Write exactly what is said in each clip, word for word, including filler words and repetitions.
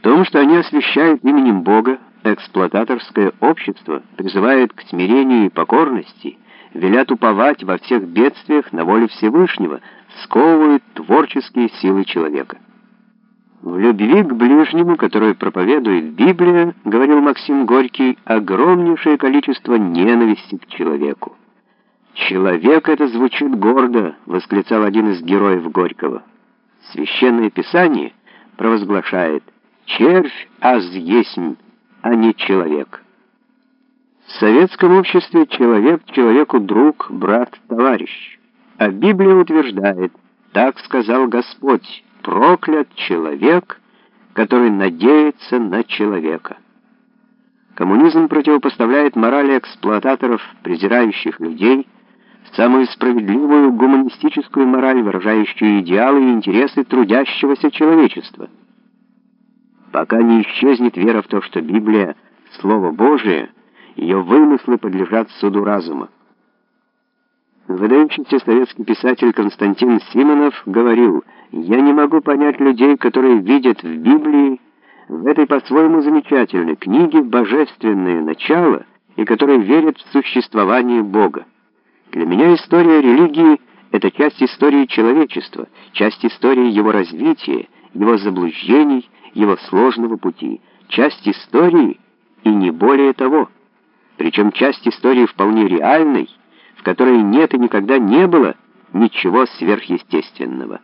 том, что они освящают именем Бога эксплуататорское общество, призывают к смирению и покорности, велят уповать во всех бедствиях на волю Всевышнего, сковывают творческие силы человека. В любви к ближнему, которую проповедует Библия, говорил Максим Горький, огромнейшее количество ненависти к человеку. «Человек — это звучит гордо», — восклицал один из героев Горького. Священное Писание провозглашает: «Червь аз есмь, а не человек». В советском обществе человек человеку друг, брат, товарищ. А Библия утверждает: «Так сказал Господь, проклят человек, который надеется на человека». Коммунизм противопоставляет морали эксплуататоров, презирающих людей, самую справедливую гуманистическую мораль, выражающую идеалы и интересы трудящегося человечества. Пока не исчезнет вера в то, что Библия — Слово Божие, ее вымыслы подлежат суду разума. Выдающийся советский писатель Константин Симонов говорил: «Я не могу понять людей, которые видят в Библии, в этой по-своему замечательной книге, божественное начало и которые верят в существование Бога. Для меня история религии — это часть истории человечества, часть истории его развития, его заблуждений, его сложного пути, часть истории и не более того. Причем часть истории вполне реальной, в которой нет и никогда не было ничего сверхъестественного».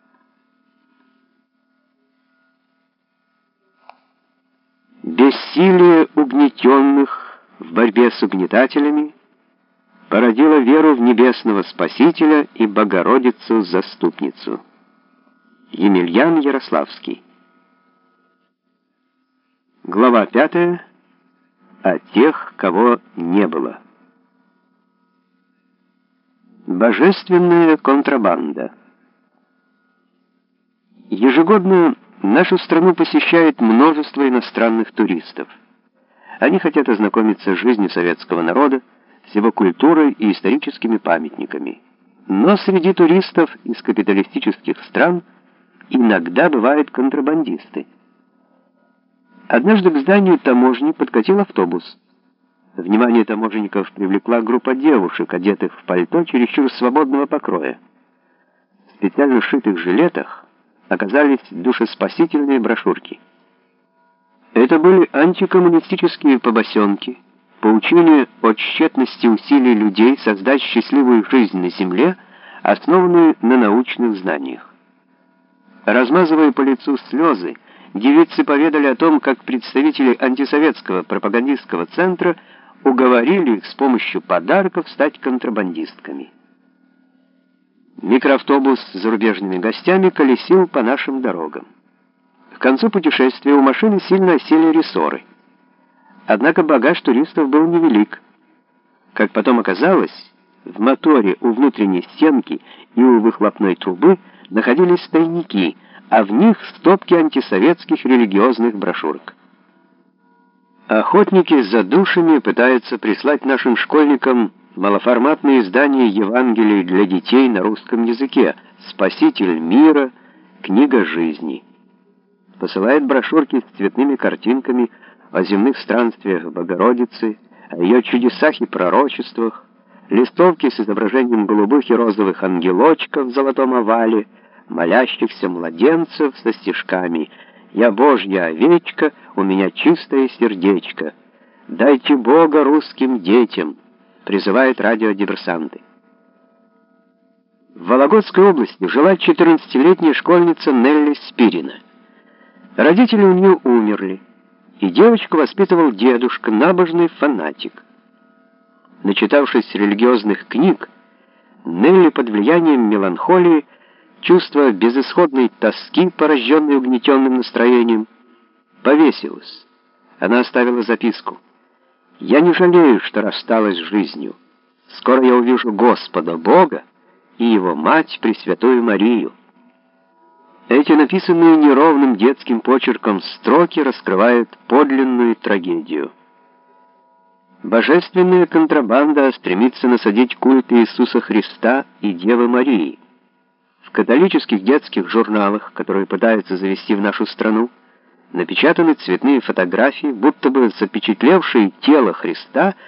Бессилие угнетенных в борьбе с угнетателями породило веру в небесного Спасителя и Богородицу-заступницу. Емельян Ярославский. Глава пятая. О тех, кого не было. Божественная контрабанда. Ежегодно нашу страну посещает множество иностранных туристов. Они хотят ознакомиться с жизнью советского народа, с его культурой и историческими памятниками. Но среди туристов из капиталистических стран иногда бывают контрабандисты. Однажды к зданию таможни подкатил автобус. Внимание таможенников привлекла группа девушек, одетых в пальто чересчур свободного покроя. В специально сшитых жилетах оказались душеспасительные брошюрки. Это были антикоммунистические побосенки, поучения о тщетности усилий людей создать счастливую жизнь на земле, основанную на научных знаниях. Размазывая по лицу слезы, девицы поведали о том, как представители антисоветского пропагандистского центра уговорили их с помощью подарков стать контрабандистками. Микроавтобус с зарубежными гостями колесил по нашим дорогам. К концу путешествия у машины сильно осели рессоры. Однако багаж туристов был невелик. Как потом оказалось, в моторе у внутренней стенки и у выхлопной трубы находились тайники, а в них стопки антисоветских религиозных брошюрок. Охотники за душами пытаются прислать нашим школьникам малоформатные издания Евангелий для детей на русском языке «Спаситель мира», «Книга жизни». Посылают брошюрки с цветными картинками о земных странствиях Богородицы, о ее чудесах и пророчествах, листовки с изображением голубых и розовых ангелочков в золотом овале, молящихся младенцев со стишками: «Я Божья овечка, у меня чистое сердечко. Дайте Бога русским детям», призывают радиодиверсанты. В Вологодской области жила четырнадцатилетняя школьница Нелли Спирина. Родители у нее умерли, и девочку воспитывал дедушка, набожный фанатик. Начитавшись религиозных книг, Нелли под влиянием меланхолии, чувство безысходной тоски, порожденной угнетенным настроением, повесилась. Она оставила записку: «Я не жалею, что рассталась с жизнью. Скоро я увижу Господа Бога и Его Мать Пресвятую Марию». Эти написанные неровным детским почерком строки раскрывают подлинную трагедию. Божественная контрабанда стремится насадить культ Иисуса Христа и Девы Марии. В католических детских журналах, которые пытаются завести в нашу страну, напечатаны цветные фотографии, будто бы запечатлевшие тело Христа